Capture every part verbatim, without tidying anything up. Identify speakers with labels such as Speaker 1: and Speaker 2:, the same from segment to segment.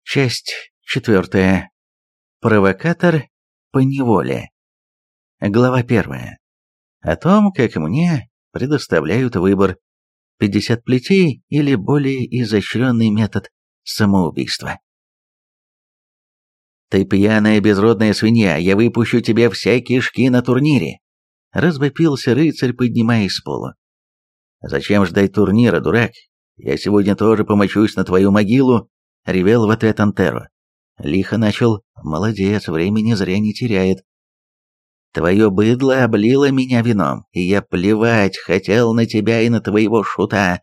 Speaker 1: Часть четвертая. Провокатор поневоле. Глава первая. О том, как мне предоставляют выбор: пятьдесят плетей или более изощренный метод самоубийства. «Ты пьяная безродная свинья, я выпущу тебе все кишки на турнире!» — развопился рыцарь, поднимаясь с пола. «Зачем ждать турнира, дурак? Я сегодня тоже помочусь на твою могилу!» — ревел в ответ Антеро. Лихо начал: «Молодец, времени зря не теряет. Твое быдло облило меня вином, и я плевать хотел на тебя и на твоего шута.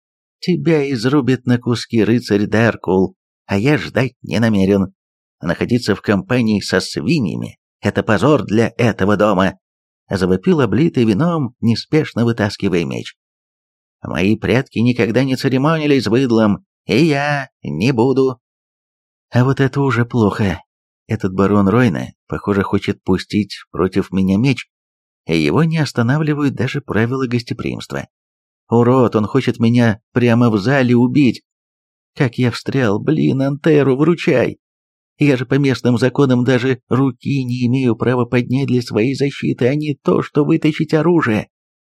Speaker 1: Тебя изрубит на куски рыцарь Деркул, а я ждать не намерен. Находиться в компании со свиньями — это позор для этого дома!» — завопил облитый вином, неспешно вытаскивая меч. «Мои предки никогда не церемонились с быдлом, и я не буду». А вот это уже плохо. Этот барон Ройна, похоже, хочет пустить против меня меч, и его не останавливают даже правила гостеприимства. Урод, он хочет меня прямо в зале убить. Как я встрял, блин, Антеру, выручай. Я же по местным законам даже руки не имею права поднять для своей защиты, а не то, что вытащить оружие.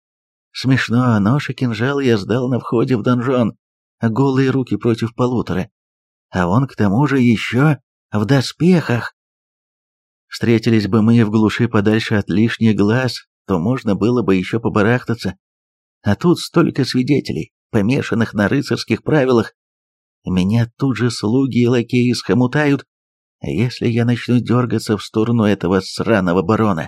Speaker 1: Смешно, нож и кинжал я сдал на входе в донжон, голые руки против полутора. А он к тому же еще в доспехах. Встретились бы мы в глуши подальше от лишних глаз, то можно было бы еще побарахтаться. А тут столько свидетелей, помешанных на рыцарских правилах. Меня тут же слуги и лакеи схомутают, если я начну дергаться в сторону этого сраного барона.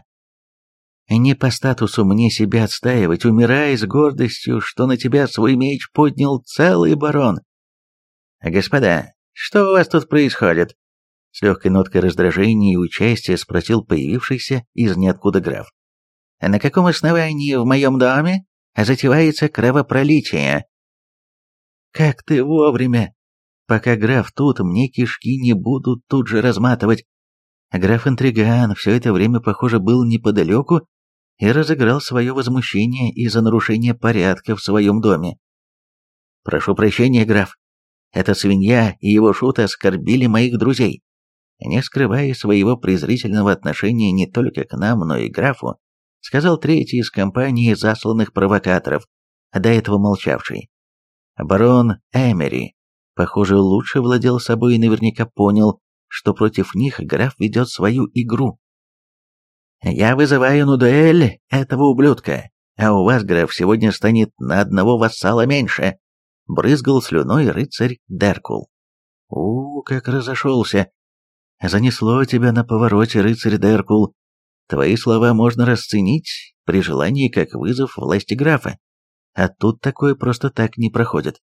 Speaker 1: Не по статусу мне себя отстаивать, умирая с гордостью, что на тебя свой меч поднял целый барон. «Господа, что у вас тут происходит?» С легкой ноткой раздражения и участия спросил появившийся из ниоткуда граф. «На каком основании в моем доме затевается кровопролитие?» «Как ты вовремя! Пока граф тут, мне кишки не будут тут же разматывать». Граф-интриган все это время, похоже, был неподалеку и разыграл свое возмущение из-за нарушения порядка в своем доме. «Прошу прощения, граф. Эта свинья и его шут оскорбили моих друзей». Не скрывая своего презрительного отношения не только к нам, но и к графу, сказал третий из компании засланных провокаторов, до этого молчавший. Барон Эмери, похоже, лучше владел собой и наверняка понял, что против них граф ведет свою игру. «Я вызываю на дуэль этого ублюдка, а у вас, граф, сегодня станет на одного вассала меньше», — брызгал слюной рыцарь Деркул. «У, как разошелся! Занесло тебя на повороте, рыцарь Деркул. Твои слова можно расценить при желании как вызов власти графа, а тут такое просто так не проходит».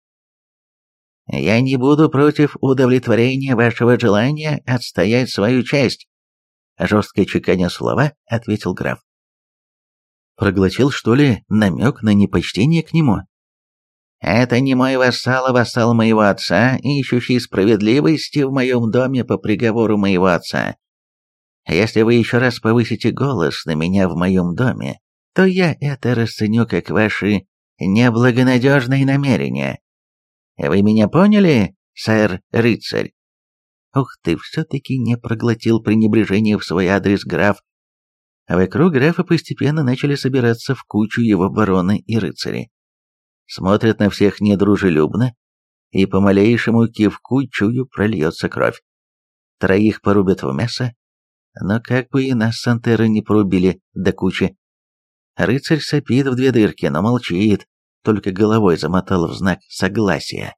Speaker 1: «Я не буду против удовлетворения вашего желания отстоять свою честь», — жестко чеканя слова, ответил граф. Проглотил, что ли, намек на непочтение к нему? «Это не мой вассал, а вассал моего отца, ищущий справедливости в моем доме по приговору моего отца. Если вы еще раз повысите голос на меня в моем доме, то я это расценю как ваши неблагонадежные намерения. Вы меня поняли, сэр-рыцарь?» Ух ты, все-таки не проглотил пренебрежение в свой адрес граф. Вокруг графа постепенно начали собираться в кучу его бароны и рыцари. Смотрят на всех недружелюбно, и по малейшему кивку, чую, прольется кровь. Троих порубят в мясо, но как бы и нас с Антерой не порубили до кучи. Рыцарь сопит в две дырки, но молчит, только головой замотал в знак согласия.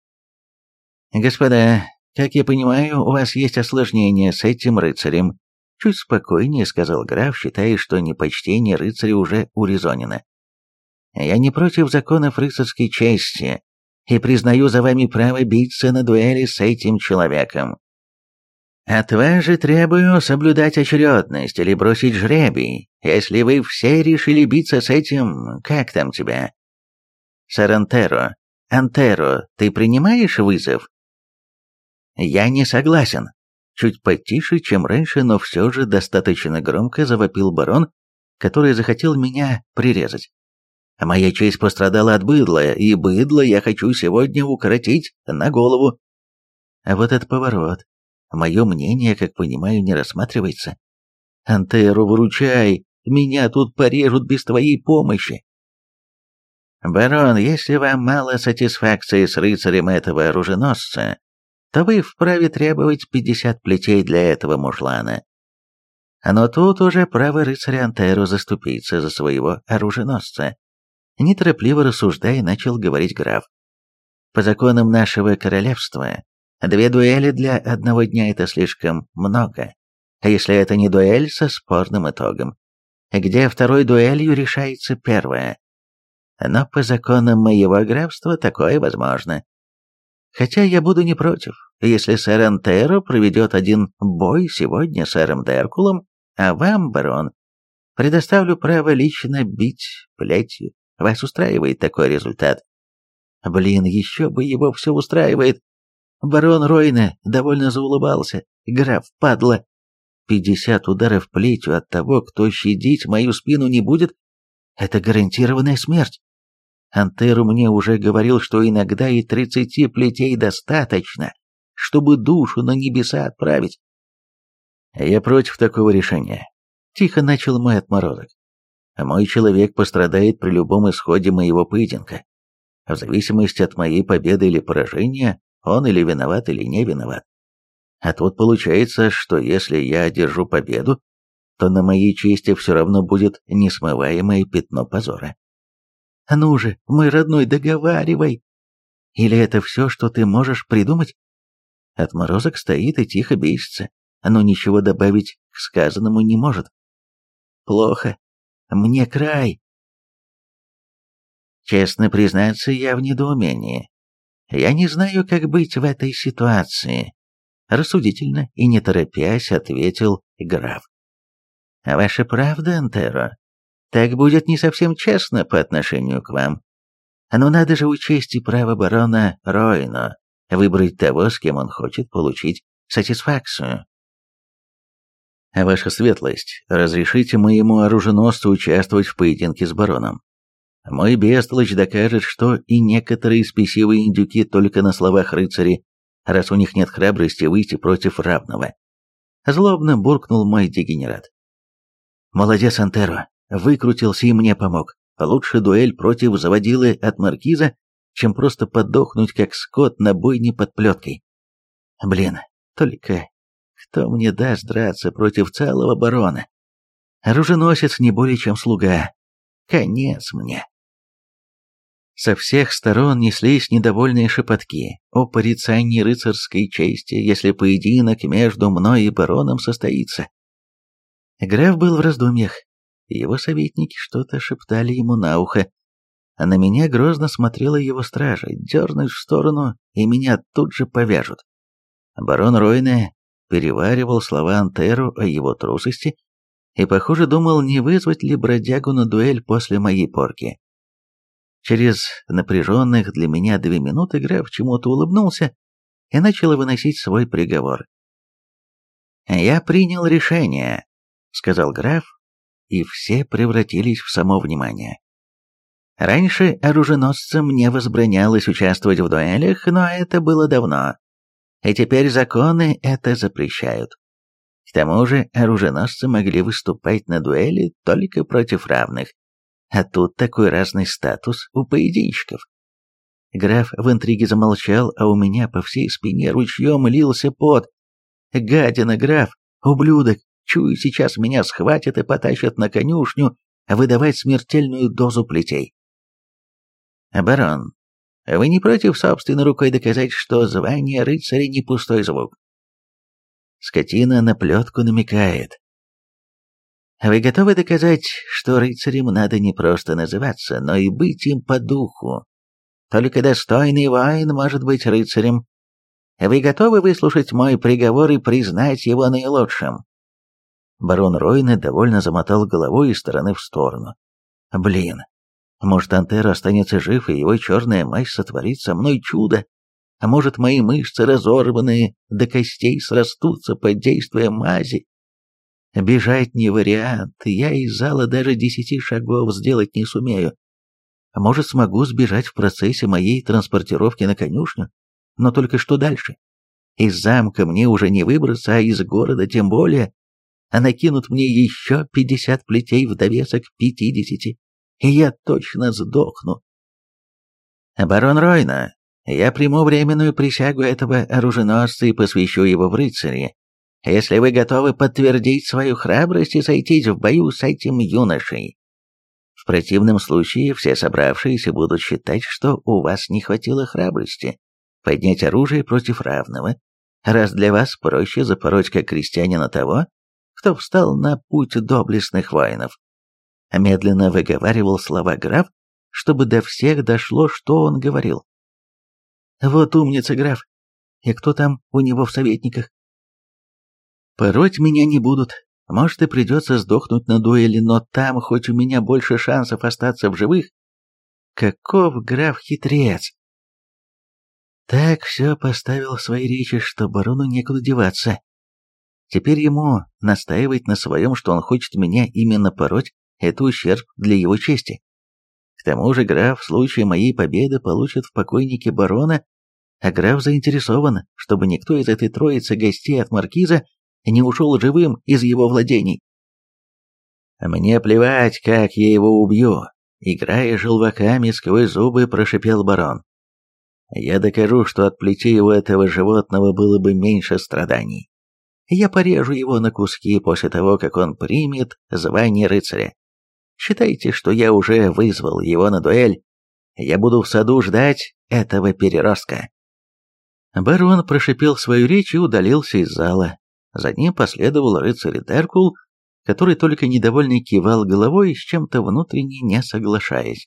Speaker 1: «Господа, как я понимаю, у вас есть осложнение с этим рыцарем», — чуть спокойнее сказал граф, считая, что непочтение рыцаря уже урезонено. «Я не против законов рыцарской чести и признаю за вами право биться на дуэли с этим человеком. От вас же требую соблюдать очередность или бросить жребий, если вы все решили биться с этим, как там тебя? Сэр Антеро, Антеро, ты принимаешь вызов?» «Я не согласен», — чуть потише, чем раньше, но все же достаточно громко завопил барон, который захотел меня прирезать. «Моя честь пострадала от быдла, и быдло я хочу сегодня укоротить на голову». А вот этот поворот. Мое мнение, как понимаю, не рассматривается. Антеро, выручай! Меня тут порежут без твоей помощи. Барон, если вам мало сатисфакции с рыцарем этого оруженосца, то вы вправе требовать пятьдесят плетей для этого мужлана. Но тут уже право рыцаря Антеро заступиться за своего оруженосца. Неторопливо рассуждая, начал говорить граф. По законам нашего королевства, две дуэли для одного дня — это слишком много. А если это не дуэль со спорным итогом, где второй дуэлью решается первая? Но по законам моего графства такое возможно. Хотя я буду не против, если сэр Антеро проведет один бой сегодня с сэром Деркулом, а вам, барон, предоставлю право лично бить плетью. Вас устраивает такой результат? Блин, еще бы его все устраивает. Барон Ройне довольно заулыбался. Граф, падла. Пятьдесят ударов плетью от того, кто щадить мою спину не будет, это гарантированная смерть. Антеро мне уже говорил, что иногда и тридцати плетей достаточно, чтобы душу на небеса отправить. Я против такого решения. Тихо начал мой отморозок. Мой человек пострадает при любом исходе моего поединка. В зависимости от моей победы или поражения, он или виноват, или не виноват. А тут получается, что если я одержу победу, то на моей чести все равно будет несмываемое пятно позора. Ну же, мой родной, договаривай. Или это все, что ты можешь придумать? Отморозок стоит и тихо бесится, но ничего добавить к сказанному не может. Плохо. Мне край. Честно признаться, я в недоумении. Я не знаю, как быть в этой ситуации. Рассудительно и не торопясь ответил граф. Ваша правда, Антеро. Так будет не совсем честно по отношению к вам. Но надо же учесть и право барона Ройно выбрать того, с кем он хочет получить сатисфакцию. Ваша светлость, разрешите моему оруженосцу участвовать в поединке с бароном. Мой бестолочь докажет, что и некоторые спесивые индюки только на словах рыцари, раз у них нет храбрости выйти против равного. Злобно буркнул мой дегенерат. Молодец, Антеро, выкрутился и мне помог. Лучше дуэль против заводилы от маркиза, чем просто подохнуть как скот на бойне под плеткой. Блин, только кто мне даст драться против целого барона? Оруженосец не более чем слуга. Конец мне. Со всех сторон неслись недовольные шепотки о порицании рыцарской чести, если поединок между мной и бароном состоится. Граф был в раздумьях. Его советники что-то шептали ему на ухо, а на меня грозно смотрела его стража, дернуть в сторону, и меня тут же повяжут. Барон Ройне переваривал слова Антеро о его трусости и, похоже, думал, не вызвать ли бродягу на дуэль после моей порки. Через напряженных для меня две минуты граф чему-то улыбнулся и начал выносить свой приговор. «Я принял решение», — сказал граф, и все превратились в само внимание. Раньше оруженосцам не возбранялось участвовать в дуэлях, но это было давно, и теперь законы это запрещают. К тому же оруженосцы могли выступать на дуэли только против равных, а тут такой разный статус у поединщиков. Граф в интриге замолчал, а у меня по всей спине ручьем лился пот. Гадина, граф, ублюдок, чую, сейчас меня схватят и потащат на конюшню выдавать смертельную дозу плетей. Барон, вы не против собственной рукой доказать, что звание рыцаря не пустой звук? Скотина на плетку намекает. Вы готовы доказать, что рыцарем надо не просто называться, но и быть им по духу? Только достойный воин может быть рыцарем. Вы готовы выслушать мой приговор и признать его наилучшим? Барон Ройне довольно замотал головой из стороны в сторону. Блин, может, Антеро останется жив, и его черная мазь сотворит со мной чудо? А может, мои мышцы, разорванные до костей, срастутся под действием мази? Бежать не вариант, я из зала даже десяти шагов сделать не сумею. А может, смогу сбежать в процессе моей транспортировки на конюшню? Но только что дальше? Из замка мне уже не выбраться, а из города тем более. А накинут мне еще пятьдесят плетей в довесок пятидесяти, и я точно сдохну. Барон Ройна, я приму временную присягу этого оруженосца и посвящу его в рыцари, если вы готовы подтвердить свою храбрость и сойтись в бою с этим юношей. В противном случае все собравшиеся будут считать, что у вас не хватило храбрости поднять оружие против равного, раз для вас проще запороть как крестьянина того, кто встал на путь доблестных воинов. Медленно выговаривал слова граф, чтобы до всех дошло, что он говорил. Вот умница, граф. И кто там у него в советниках? Пороть меня не будут. Может, и придется сдохнуть на дуэли, но там хоть у меня больше шансов остаться в живых. Каков граф хитрец! Так все поставил в своей речи, что барону некуда деваться. Теперь ему настаивать на своем, что он хочет меня именно пороть, это ущерб для его чести. К тому же граф в случае моей победы получит в покойнике барона, а граф заинтересован, чтобы никто из этой троицы гостей от маркиза не ушел живым из его владений. «Мне плевать, как я его убью», — играя желваками сквозь зубы, прошипел барон. «Я докажу, что от плетей у этого животного было бы меньше страданий. Я порежу его на куски после того, как он примет звание рыцаря. Считайте, что я уже вызвал его на дуэль. Я буду в саду ждать этого переростка». Барон прошипел свою речь и удалился из зала. За ним последовал рыцарь Деркул, который только недовольно кивал головой, с чем-то внутренне не соглашаясь.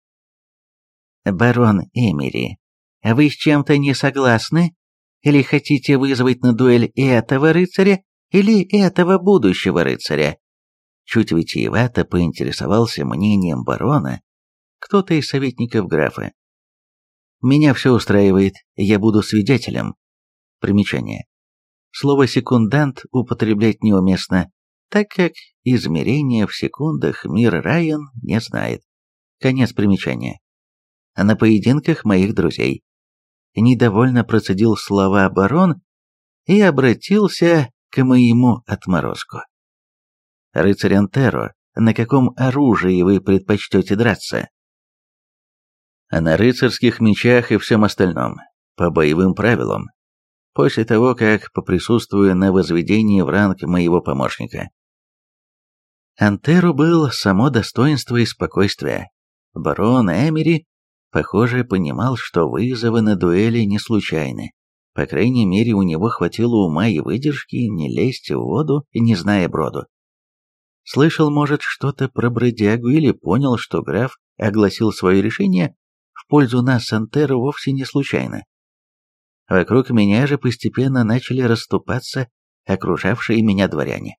Speaker 1: «Барон Эмери, вы с чем-то не согласны? Или хотите вызвать на дуэль этого рыцаря, или этого будущего рыцаря?» Чуть витиевато поинтересовался мнением барона кто-то из советников графа. «Меня все устраивает, я буду свидетелем». Примечание. Слово «секундант» употреблять неуместно, так как измерения в секундах мир Райан не знает. Конец примечания. На поединках моих друзей. Недовольно процедил слова барон и обратился к моему отморозку. «Рыцарь Антеро, на каком оружии вы предпочтете драться?» «На рыцарских мечах и всем остальном, по боевым правилам, после того, как поприсутствую на возведении в ранг моего помощника». Антеро был само достоинство и спокойствие. Барон Эмери, похоже, понимал, что вызовы на дуэли не случайны. По крайней мере, у него хватило ума и выдержки не лезть в воду, не зная броду. Слышал, может, что-то про бродягу или понял, что граф огласил свое решение в пользу нас с Антеро вовсе не случайно. Вокруг меня же постепенно начали расступаться окружавшие меня дворяне.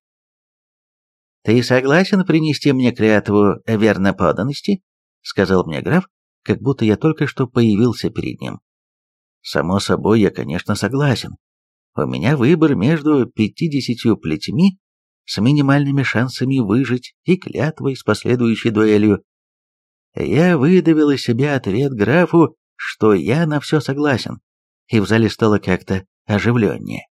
Speaker 1: «Ты согласен принести мне клятву верноподданности?» — сказал мне граф, как будто я только что появился перед ним. «Само собой, я, конечно, согласен. У меня выбор между пятидесятью плетьми с минимальными шансами выжить и клятвой с последующей дуэлью. Я выдавил из себя ответ графу, что я на все согласен, и в зале стало как-то оживленнее.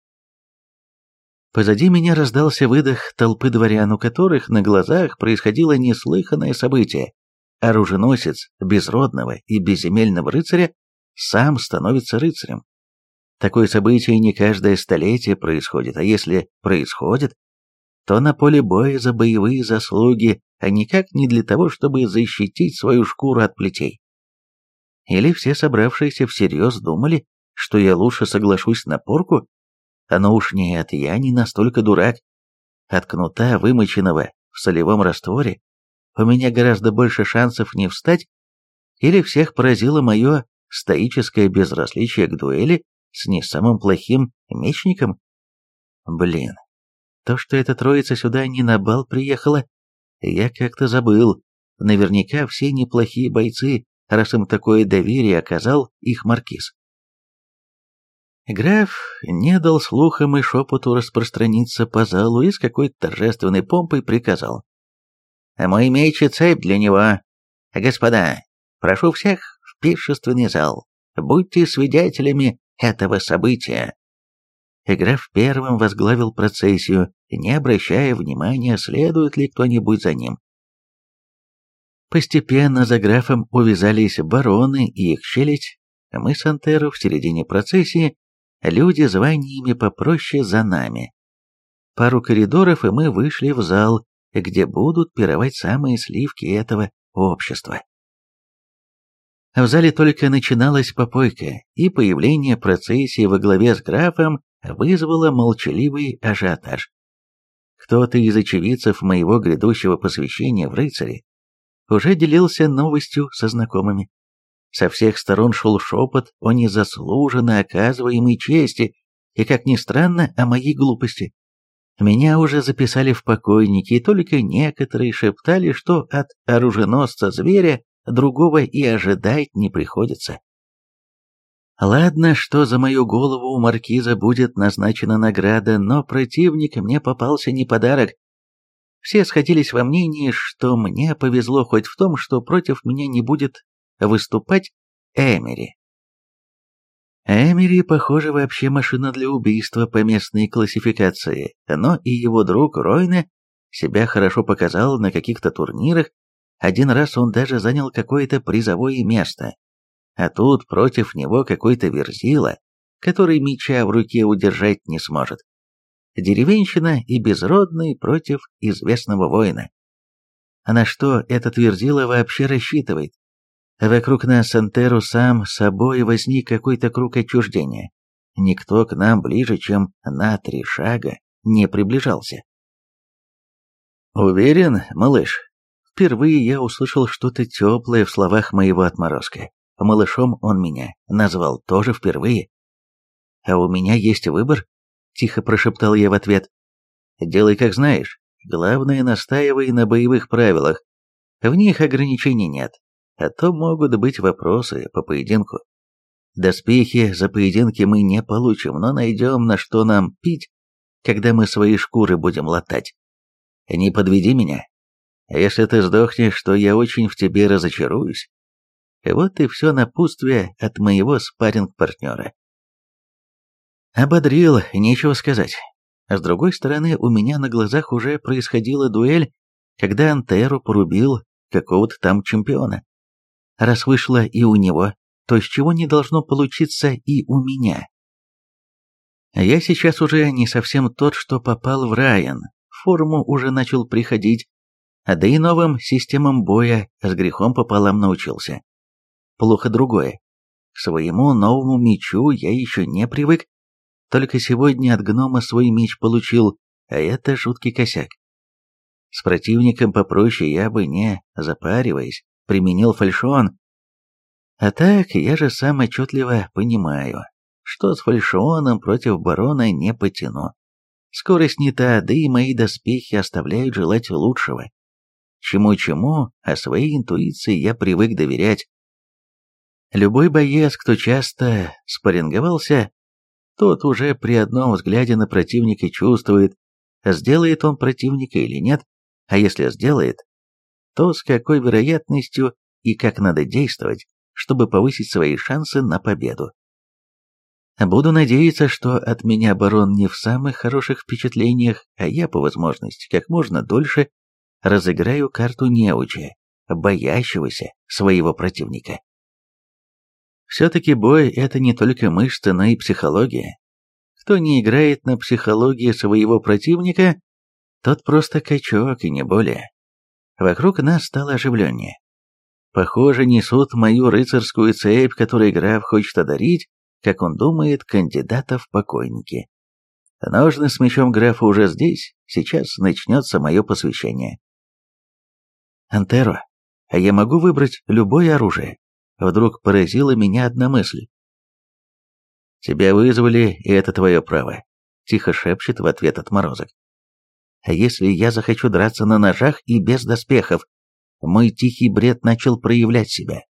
Speaker 1: Позади меня раздался выдох толпы дворян, у которых на глазах происходило неслыханное событие. Оруженосец безродного и безземельного рыцаря сам становится рыцарем. Такое событие не каждое столетие происходит, а если происходит, то на поле боя за боевые заслуги, а никак не для того, чтобы защитить свою шкуру от плетей. Или все собравшиеся всерьез думали, что я лучше соглашусь на порку? А ну уж нет, я не настолько дурак. От кнута, вымоченного в солевом растворе, у меня гораздо больше шансов не встать, или всех поразило мое стоическое безразличие к дуэли с не самым плохим мечником? Блин, то, что эта троица сюда не на бал приехала, я как-то забыл. Наверняка все неплохие бойцы, раз им такое доверие оказал их маркиз. Граф не дал слухам и шепоту распространиться по залу и с какой-то торжественной помпой приказал: «Мой меч и цепь для него. Господа, прошу всех в пиршественный зал. Будьте свидетелями этого события». Граф первым возглавил процессию, не обращая внимания, следует ли кто-нибудь за ним. Постепенно за графом увязались бароны и их челядь, а мы с Антеро в середине процессии, люди званиями попроще за нами. Пару коридоров, и мы вышли в зал, где будут пировать самые сливки этого общества. В зале только начиналась попойка, и появление процессии во главе с графом вызвало молчаливый ажиотаж. Кто-то из очевидцев моего грядущего посвящения в рыцари уже делился новостью со знакомыми. Со всех сторон шел шепот о незаслуженно оказываемой чести и, как ни странно, о моей глупости. Меня уже записали в покойники, и только некоторые шептали, что от оруженосца-зверя другого и ожидать не приходится. Ладно, что за мою голову у маркиза будет назначена награда, но противник мне попался не подарок. Все сходились во мнении, что мне повезло хоть в том, что против меня не будет выступать Эмери. Эмери, похоже, вообще машина для убийства по местной классификации, но и его друг Ройне себя хорошо показал на каких-то турнирах. Один раз он даже занял какое-то призовое место. А тут против него какой-то верзила, который меча в руке удержать не сможет. Деревенщина и безродный против известного воина. А на что этот верзила вообще рассчитывает? Вокруг нас Антеру сам собой возник какой-то круг отчуждения. Никто к нам ближе, чем на три шага, не приближался. «Уверен, малыш?» Впервые я услышал что-то теплое в словах моего отморозка. Малышом он меня назвал тоже впервые. «А у меня есть выбор?» — тихо прошептал я в ответ. «Делай как знаешь. Главное, настаивай на боевых правилах. В них ограничений нет, а то могут быть вопросы по поединку. Доспехи за поединки мы не получим, но найдем, на что нам пить, когда мы свои шкуры будем латать. Не подведи меня. Если ты сдохнешь, то я очень в тебе разочаруюсь». Вот и все напутствие от моего спарринг-партнера. Ободрил, нечего сказать. А с другой стороны, у меня на глазах уже происходила дуэль, когда Антеро порубил какого-то там чемпиона. Раз вышло и у него, то с чего не должно получиться и у меня? Я сейчас уже не совсем тот, что попал в Райан, в форму уже начал приходить, а да и новым системам боя с грехом пополам научился. Плохо другое. К своему новому мечу я еще не привык, только сегодня от гнома свой меч получил, а это жуткий косяк. С противником попроще я бы, не запариваясь, применил фальшион. А так, я же сам отчетливо понимаю, что с фальшионом против барона не потяну. Скорость не та, да и мои доспехи оставляют желать лучшего. Чему-чему, а своей интуиции я привык доверять. Любой боец, кто часто спарринговался, тот уже при одном взгляде на противника чувствует, сделает он противника или нет, а если сделает, то с какой вероятностью и как надо действовать, чтобы повысить свои шансы на победу. Буду надеяться, что от меня барон не в самых хороших впечатлениях, а я по возможности как можно дольше разыграю карту неуча, боящегося своего противника. Все-таки бой – это не только мышцы, но и психология. Кто не играет на психологии своего противника, тот просто качок и не более. Вокруг нас стало оживленнее. Похоже, несут мою рыцарскую цепь, которой граф хочет одарить, как он думает, кандидата в покойники. Ножны с мечом графа уже здесь, сейчас начнется мое посвящение. Антеро, а я могу выбрать любое оружие? Вдруг поразила меня одна мысль. «Тебя вызвали, и это твое право», — тихо шепчет в ответ отморозок. «А если я захочу драться на ножах и без доспехов?» Мой тихий бред начал проявлять себя.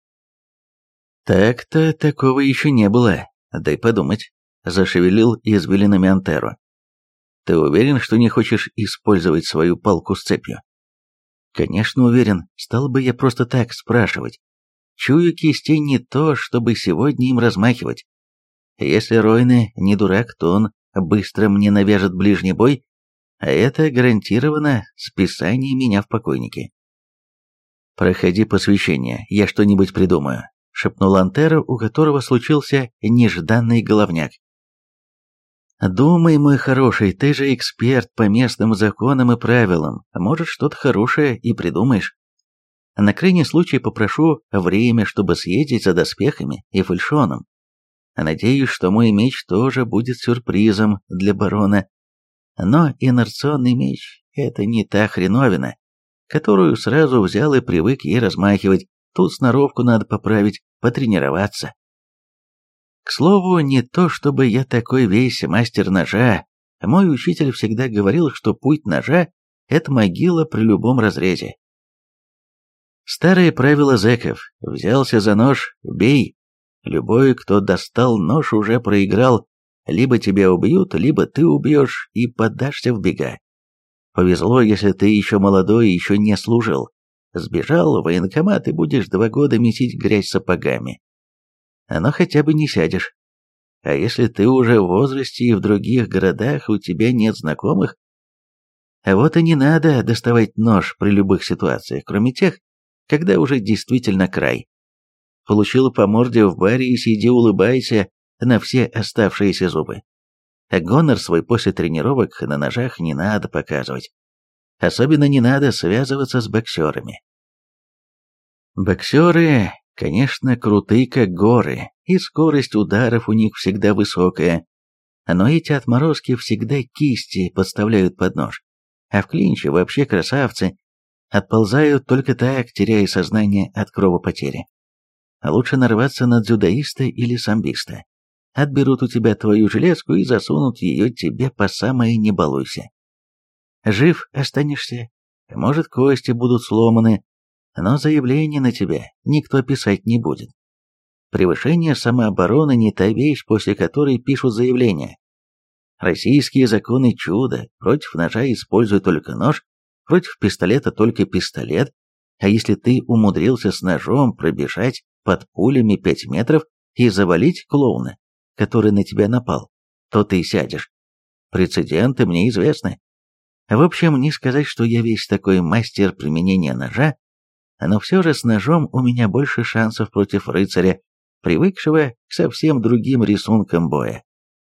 Speaker 1: «Так-то такого еще не было, дай подумать», — зашевелил извилинами Антеро. «Ты уверен, что не хочешь использовать свою палку с цепью?» «Конечно уверен, стал бы я просто так спрашивать. Чую, кистей не то, чтобы сегодня им размахивать. Если Ройне не дурак, то он быстро мне навяжет ближний бой, а это гарантированно списание меня в покойники. «Проходи посвящение, я что-нибудь придумаю», — шепнул Антеро, у которого случился нежданный головняк. «Думай, мой хороший, ты же эксперт по местным законам и правилам, может, что-то хорошее и придумаешь. На крайний случай попрошу время, чтобы съездить за доспехами и фальшоном. Надеюсь, что мой меч тоже будет сюрпризом для барона. Но инерционный меч — это не та хреновина, которую сразу взял и привык ей размахивать. Тут сноровку надо поправить, потренироваться. К слову, не то чтобы я такой весь мастер ножа. Мой учитель всегда говорил, что путь ножа — это могила при любом разрезе. Старые правила зэков: взялся за нож — бей. Любой, кто достал нож, уже проиграл. Либо тебя убьют, либо ты убьешь и подашься в бега. Повезло, если ты еще молодой и еще не служил. Сбежал в военкомат и будешь два года месить грязь сапогами. Но хотя бы не сядешь. А если ты уже в возрасте и в других городах у тебя нет знакомых, вот и не надо доставать нож при любых ситуациях, кроме тех, когда уже действительно край. Получил по морде в баре и сиди улыбайся на все оставшиеся зубы. А гонор свой после тренировок на ножах не надо показывать. Особенно не надо связываться с боксерами. Боксеры, конечно, крутые как горы, и скорость ударов у них всегда высокая, но эти отморозки всегда кисти подставляют под нож, а в клинче вообще красавцы, отползают только так, теряя сознание от кровопотери. Лучше нарваться на дзюдоиста или самбиста. Отберут у тебя твою железку и засунут ее тебе по самое не балуйся. Жив останешься, может, кости будут сломаны, но заявление на тебя никто писать не будет. Превышение самообороны не та вещь, после которой пишут заявления. Российские законы чудо: против ножа используй только нож, против пистолета только пистолет, а если ты умудрился с ножом пробежать под пулями пять метров и завалить клоуна, который на тебя напал, то ты сядешь. Прецеденты мне известны. В общем, не сказать, что я весь такой мастер применения ножа, но все же с ножом у меня больше шансов против рыцаря, привыкшего к совсем другим рисункам боя.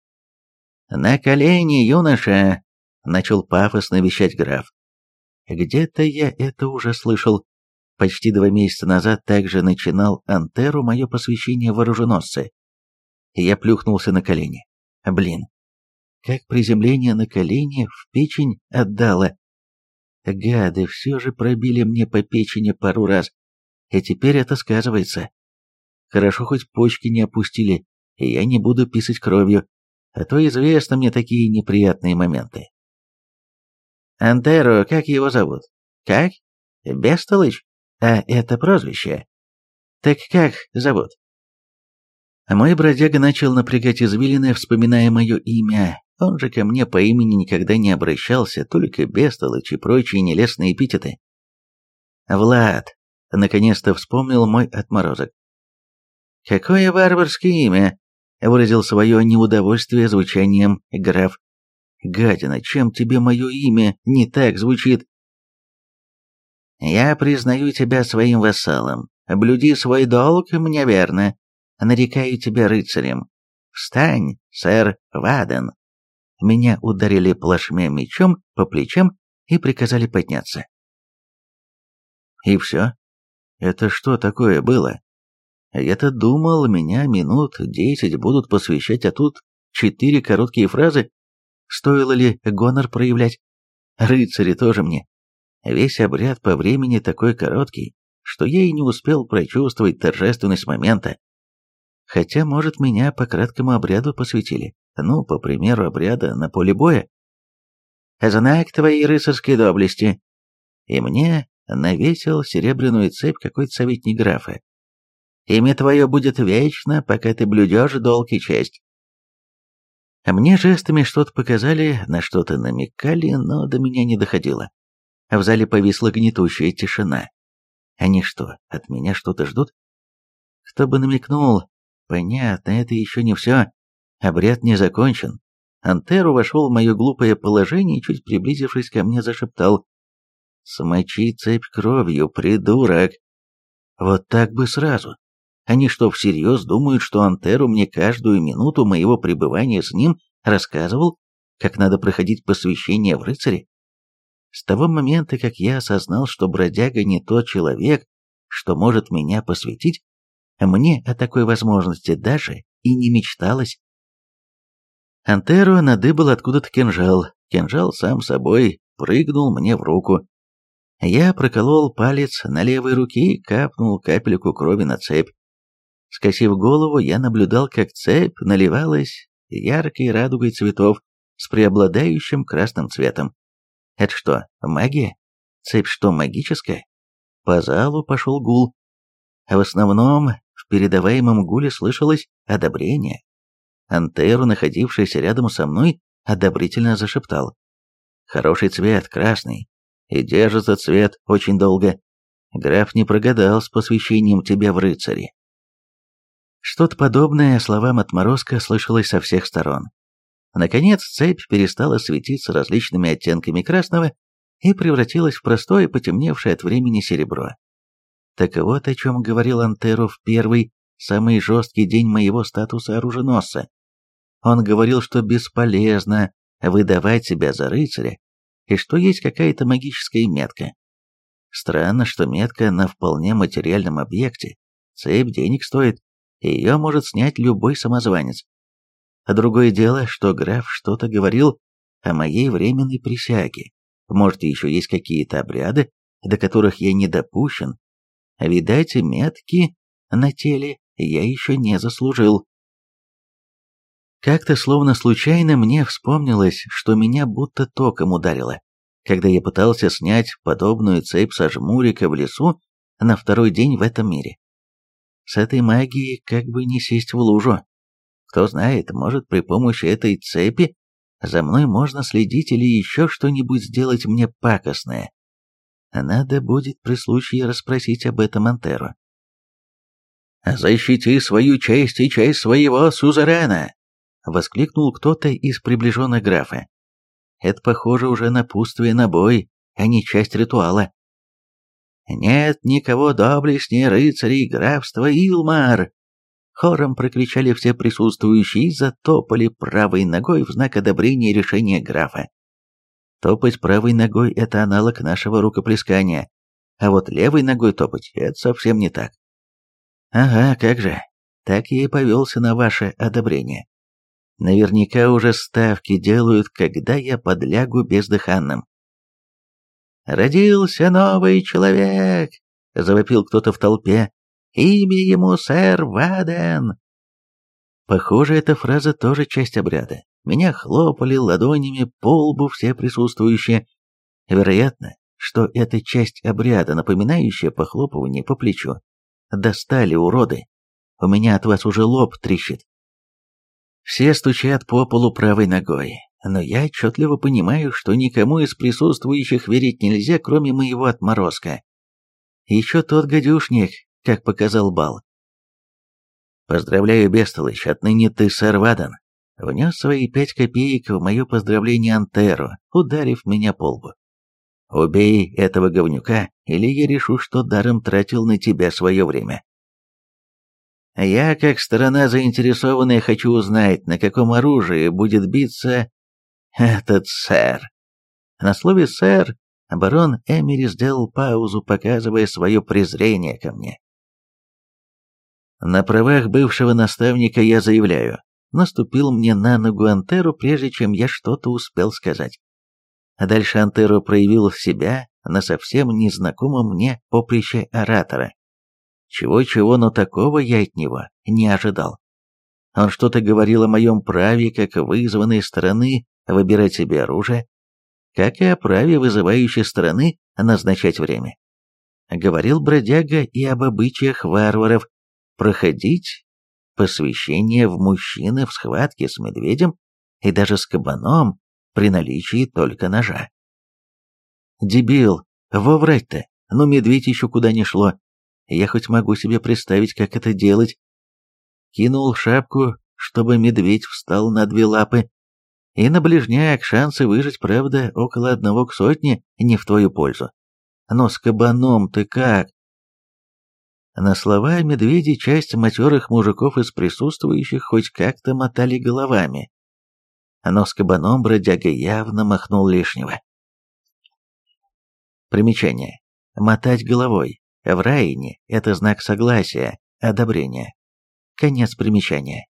Speaker 1: «На колени, юноша!» — начал пафосно вещать граф. Где-то я это уже слышал. Почти два месяца назад также начинал Антеру мое посвящение в оруженосцы. Я плюхнулся на колени. Блин, как приземление на колени в печень отдало. Гады все же пробили мне по печени пару раз, и теперь это сказывается. Хорошо, хоть почки не опустили, и я не буду писать кровью, а то известны мне такие неприятные моменты. Антеро, как его зовут? Как? Бестолыч? А это прозвище? Так как зовут? Мой бродяга начал напрягать извилины, вспоминая мое имя. Он же ко мне по имени никогда не обращался, только Бестолыч и прочие нелестные эпитеты. Влад, наконец-то вспомнил мой отморозок. «Какое варварское имя!» — выразил свое неудовольствие звучанием граф. «Гадина, чем тебе мое имя не так звучит?» «Я признаю тебя своим вассалом. Блюди свой долг, мне верно. Нарекаю тебя рыцарем. Встань, сэр Ваден!» Меня ударили плашмя мечом по плечам и приказали подняться. И все? Это что такое было? Я-то думал, меня минут десять будут посвящать, а тут четыре короткие фразы. Стоило ли гонор проявлять? Рыцари тоже мне. Весь обряд по времени такой короткий, что я и не успел прочувствовать торжественность момента. Хотя, может, меня по краткому обряду посвятили. Ну, по примеру обряда на поле боя. Знак твоей рыцарской доблести. И мне навесил серебряную цепь какой-то советник графа. Имя твое будет вечно, пока ты блюдешь долг и честь. Мне жестами что-то показали, на что-то намекали, но до меня не доходило. В зале повисла гнетущая тишина. Они что, от меня что-то ждут? Кто бы намекнул? Понятно, это еще не все. Обряд не закончен. Антеру вошел в мое глупое положение и, чуть приблизившись ко мне, зашептал: «Смочи цепь кровью, придурок!» Вот так бы сразу. Они что, всерьез думают, что Антеру мне каждую минуту моего пребывания с ним рассказывал, как надо проходить посвящение в рыцаре? С того момента, как я осознал, что бродяга не тот человек, что может меня посвятить, мне о такой возможности даже и не мечталось. Антеру надыбал откуда-то кинжал. Кинжал сам собой прыгнул мне в руку. Я проколол палец на левой руке и капнул капельку крови на цепь. Скосив голову, я наблюдал, как цепь наливалась яркой радугой цветов с преобладающим красным цветом. Это что, магия? Цепь что, магическая? По залу пошел гул. А в основном в передаваемом гуле слышалось одобрение. Антеру, находившийся рядом со мной, одобрительно зашептал: «Хороший цвет, красный, и держится цвет очень долго. Граф не прогадал с посвящением тебя в рыцари». Что-то подобное словам отморозка слышалось со всех сторон. Наконец цепь перестала светиться различными оттенками красного и превратилась в простое, потемневшее от времени серебро. Так вот о чем говорил Антеру в первый, самый жесткий день моего статуса оруженосца. Он говорил, что бесполезно выдавать себя за рыцаря, и что есть какая-то магическая метка. Странно, что метка на вполне материальном объекте. Цепь денег стоит, и ее может снять любой самозванец. А другое дело, что граф что-то говорил о моей временной присяге. Может, еще есть какие-то обряды, до которых я не допущен. Видать, метки на теле я еще не заслужил. Как-то словно случайно мне вспомнилось, что меня будто током ударило, когда я пытался снять подобную цепь со жмурика в лесу на второй день в этом мире. С этой магией как бы не сесть в лужу. Кто знает, может, при помощи этой цепи за мной можно следить или еще что-нибудь сделать мне пакостное. Надо будет при случае расспросить об этом Антеру. «Защити свою честь и честь своего сюзерена!» — воскликнул кто-то из приближенных графа. Это похоже уже напутствие на бой, а не часть ритуала. «Нет никого доблестнее рыцарей графства Илмар!» Хором прокричали все присутствующие и затопали правой ногой в знак одобрения решения графа. Топать правой ногой – это аналог нашего рукоплескания, а вот левой ногой топать – это совсем не так. Ага, как же, так я и повелся на ваше одобрение. Наверняка уже ставки делают, когда я подлягу бездыханным. «Родился новый человек!» — завопил кто-то в толпе. «Имя ему сэр Ваден!» Похоже, эта фраза тоже часть обряда. Меня хлопали ладонями по лбу все присутствующие. Вероятно, что это часть обряда, напоминающая похлопывание по плечу. Достали, уроды. У меня от вас уже лоб трещит. Все стучат по полу правой ногой, но я отчетливо понимаю, что никому из присутствующих верить нельзя, кроме моего отморозка. Еще тот гадюшник, как показал бал. «Поздравляю, бестолочь, отныне ты сэр Ваден», — внес свои пять копеек в мое поздравление Антеру, ударив меня по лбу. «Убей этого говнюка, или я решу, что даром тратил на тебя свое время». Я, как сторона заинтересованная, хочу узнать, на каком оружии будет биться этот сэр. На слове «сэр» барон Эмери сделал паузу, показывая свое презрение ко мне. На правах бывшего наставника я заявляю, наступил мне на ногу Антеру, прежде чем я что-то успел сказать. А дальше Антеру проявил себя на совсем незнакомом мне поприще оратора. Чего-чего, но такого я от него не ожидал. Он что-то говорил о моем праве, как вызванной стороны, выбирать себе оружие, как и о праве вызывающей стороны назначать время. Говорил бродяга и об обычаях варваров проходить посвящение в мужчины в схватке с медведем и даже с кабаном при наличии только ножа. Дебил, во врать-то, ну медведь еще куда ни шло. Я хоть могу себе представить, как это делать. Кинул шапку, чтобы медведь встал на две лапы. И на ближняк шансы выжить, правда, около одного к сотне не в твою пользу. Но с кабаном ты как? На слова медведи часть матерых мужиков из присутствующих хоть как-то мотали головами. Но с кабаном бродяга явно махнул лишнего. Примечание. Мотать головой. В Райне это знак согласия, одобрения. Конец примечания.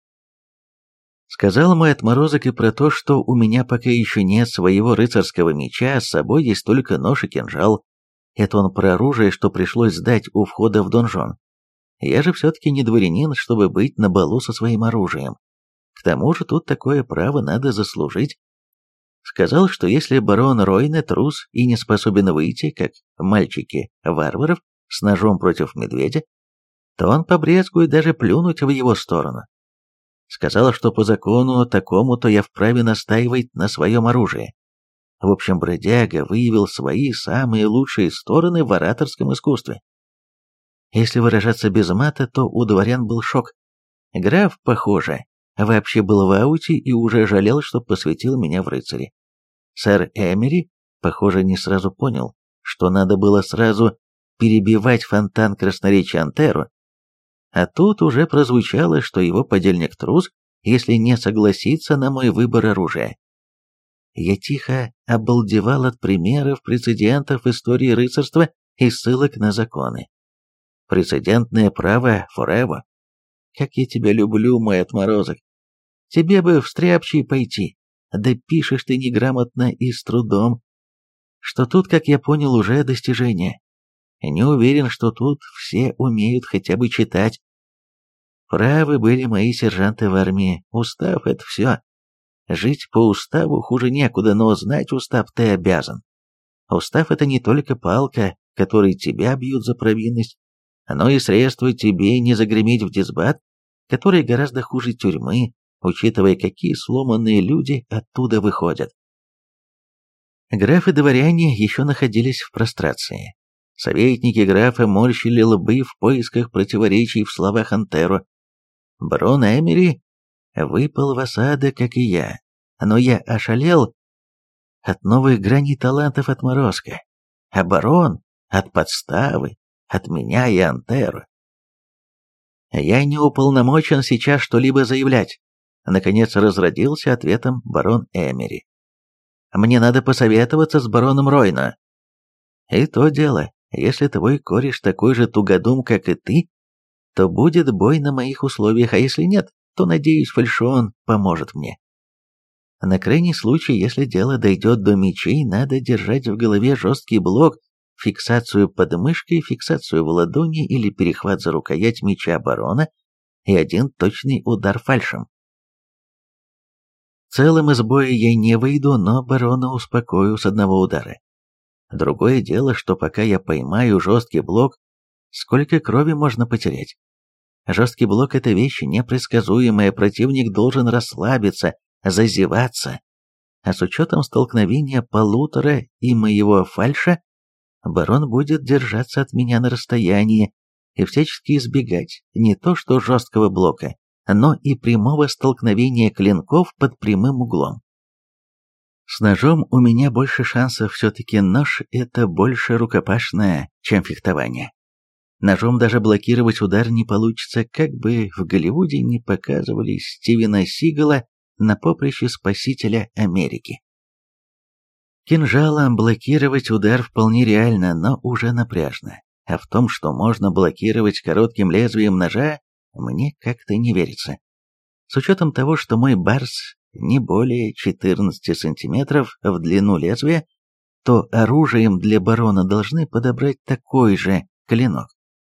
Speaker 1: Сказал мой отморозок и про то, что у меня пока еще нет своего рыцарского меча, с собой есть только нож и кинжал. Это он про оружие, что пришлось сдать у входа в донжон. Я же все-таки не дворянин, чтобы быть на балу со своим оружием. К тому же тут такое право надо заслужить. Сказал, что если барон Ройне трус и не способен выйти, как мальчики варваров, с ножом против медведя, то он побрезгует даже плюнуть в его сторону. Сказал, что по закону такому-то я вправе настаивать на своем оружии. В общем, бродяга выявил свои самые лучшие стороны в ораторском искусстве. Если выражаться без мата, то у дворян был шок. Граф, похоже, вообще был в ауте и уже жалел, что посвятил меня в рыцари. Сэр Эмери, похоже, не сразу понял, что надо было сразу перебивать фонтан красноречия Антеру, а тут уже прозвучало, что его подельник трус, если не согласится на мой выбор оружия. Я тихо обалдевал от примеров, прецедентов истории рыцарства и ссылок на законы. Прецедентное право forever. Как я тебя люблю, мой отморозок. Тебе бы в стряпчий пойти, да пишешь ты неграмотно и с трудом. Что тут, как я понял, уже достижение. Не уверен, что тут все умеют хотя бы читать. Правы были мои сержанты в армии. Устав — это все. Жить по уставу хуже некуда, но знать устав ты обязан. Устав — это не только палка, которой тебя бьют за провинность, но и средство тебе не загреметь в дисбат, который гораздо хуже тюрьмы, учитывая, какие сломанные люди оттуда выходят. Графы-дворяне еще находились в прострации. Советники графа морщили лбы в поисках противоречий в словах Антеро. Барон Эмери выпал в осадок, как и я, но я ошалел от новых граней талантов отморозка, а барон от подставы, от меня и Антеро. Я не уполномочен сейчас что-либо заявлять. Наконец разродился ответом барон Эмери. Мне надо посоветоваться с бароном Ройно. И то дело, если твой кореш такой же тугодум, как и ты, то будет бой на моих условиях, а если нет, то, надеюсь, фальшион поможет мне. На крайний случай, если дело дойдет до мечей, надо держать в голове жесткий блок, фиксацию под мышкой, фиксацию в ладони или перехват за рукоять меча барона и один точный удар фальшем. Целым из боя я не выйду, но барона успокою с одного удара. Другое дело, что пока я поймаю жесткий блок, сколько крови можно потерять. Жесткий блок — это вещь непредсказуемая, противник должен расслабиться, зазеваться. А с учетом столкновения полутора и моего фальша, барон будет держаться от меня на расстоянии и всячески избегать не то что жесткого блока, но и прямого столкновения клинков под прямым углом. С ножом у меня больше шансов, все-таки нож — это больше рукопашное, чем фехтование. Ножом даже блокировать удар не получится, как бы в Голливуде не показывали Стивена Сигала на поприще спасителя Америки. Кинжалом блокировать удар вполне реально, но уже напряжно. А в том, что можно блокировать коротким лезвием ножа, мне как-то не верится. С учетом того, что мой барс не более четырнадцати сантиметров в длину лезвия, то оружием для барона должны подобрать такой же клинок.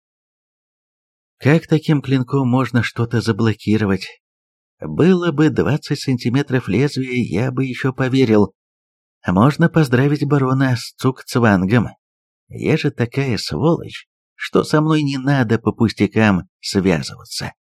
Speaker 1: Как таким клинком можно что-то заблокировать? Было бы двадцать сантиметров лезвия, я бы еще поверил. Можно поздравить барона с цукцвангом. Я же такая сволочь, что со мной не надо по пустякам связываться.